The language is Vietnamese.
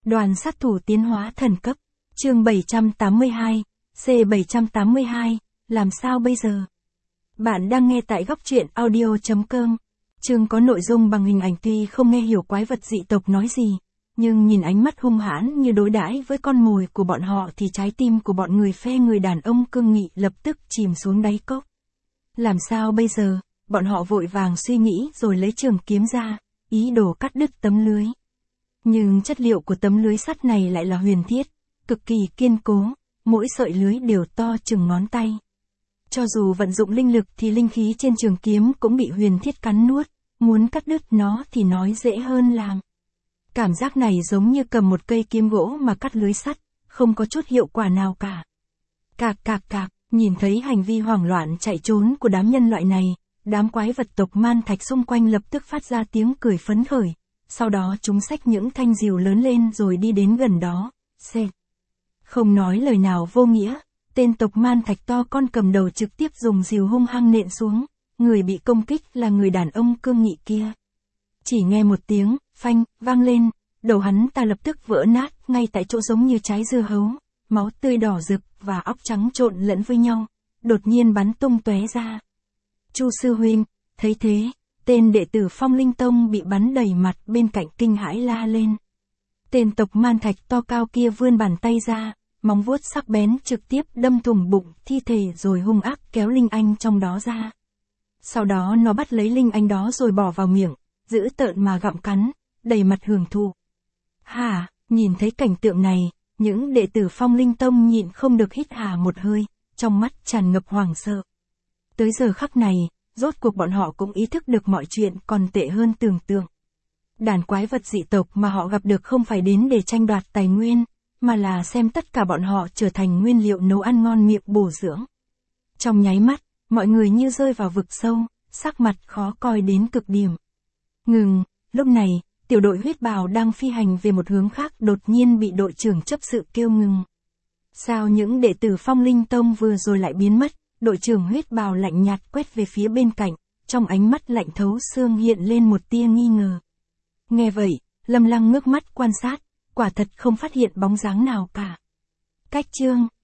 Đoàn sát thủ tiến hóa thần cấp. Chương 782, C782, làm sao bây giờ? Bạn đang nghe tại góc truyện audio.com. Chương có nội dung bằng hình ảnh, tuy không nghe hiểu quái vật dị tộc nói gì, nhưng nhìn ánh mắt hung hãn như đối đãi với con mồi của bọn họ thì trái tim của bọn người phe người đàn ông cương nghị lập tức chìm xuống đáy cốc. Làm sao bây giờ? Bọn họ vội vàng suy nghĩ rồi lấy trường kiếm ra, ý đồ cắt đứt tấm lưới. Nhưng chất liệu của tấm lưới sắt này lại là huyền thiết, cực kỳ kiên cố, mỗi sợi lưới đều to chừng ngón tay. Cho dù vận dụng linh lực thì linh khí trên trường kiếm cũng bị huyền thiết cắn nuốt, muốn cắt đứt nó thì nói dễ hơn làm. Cảm giác này giống như cầm một cây kiếm gỗ mà cắt lưới sắt, không có chút hiệu quả nào cả. Cạc, nhìn thấy hành vi hoảng loạn chạy trốn của đám nhân loại này, đám quái vật tộc man thạch xung quanh lập tức phát ra tiếng cười phấn khởi. Sau đó chúng xách những thanh rìu lớn lên rồi đi đến gần đó, không nói lời nào vô nghĩa, tên tộc man thạch to con cầm đầu trực tiếp dùng rìu hung hăng nện xuống, người bị công kích là người đàn ông cương nghị kia. Chỉ nghe một tiếng, phanh, vang lên, đầu hắn ta lập tức vỡ nát, ngay tại chỗ giống như trái dưa hấu, máu tươi đỏ rực và óc trắng trộn lẫn với nhau, đột nhiên bắn tung tóe ra. Chu sư huynh, thấy thế, tên đệ tử Phong Linh Tông bị bắn đầy mặt bên cạnh kinh hãi la lên. Tên tộc man thạch to cao kia vươn bàn tay ra, móng vuốt sắc bén trực tiếp đâm thủng bụng thi thể rồi hung ác kéo linh anh trong đó ra. Sau đó nó bắt lấy linh anh đó rồi bỏ vào miệng, dữ tợn mà gặm cắn, đầy mặt hưởng thụ. Nhìn thấy cảnh tượng này, những đệ tử Phong Linh Tông nhịn không được hít hà một hơi, trong mắt tràn ngập hoảng sợ. Tới giờ khắc này, rốt cuộc bọn họ cũng ý thức được mọi chuyện còn tệ hơn tưởng tượng. Đàn quái vật dị tộc mà họ gặp được không phải đến để tranh đoạt tài nguyên, mà là xem tất cả bọn họ trở thành nguyên liệu nấu ăn ngon miệng bổ dưỡng. Trong nháy mắt, mọi người như rơi vào vực sâu, sắc mặt khó coi đến cực điểm. Lúc này, tiểu đội huyết bào đang phi hành về một hướng khác đột nhiên bị đội trưởng chấp sự kêu ngừng. Sao những đệ tử Phong Linh Tông vừa rồi lại biến mất? Đội trưởng huyết bào lạnh nhạt quét về phía bên cạnh, trong ánh mắt lạnh thấu xương hiện lên một tia nghi ngờ. Nghe vậy, Lâm Lăng ngước mắt quan sát, quả thật không phát hiện bóng dáng nào cả. Cách chương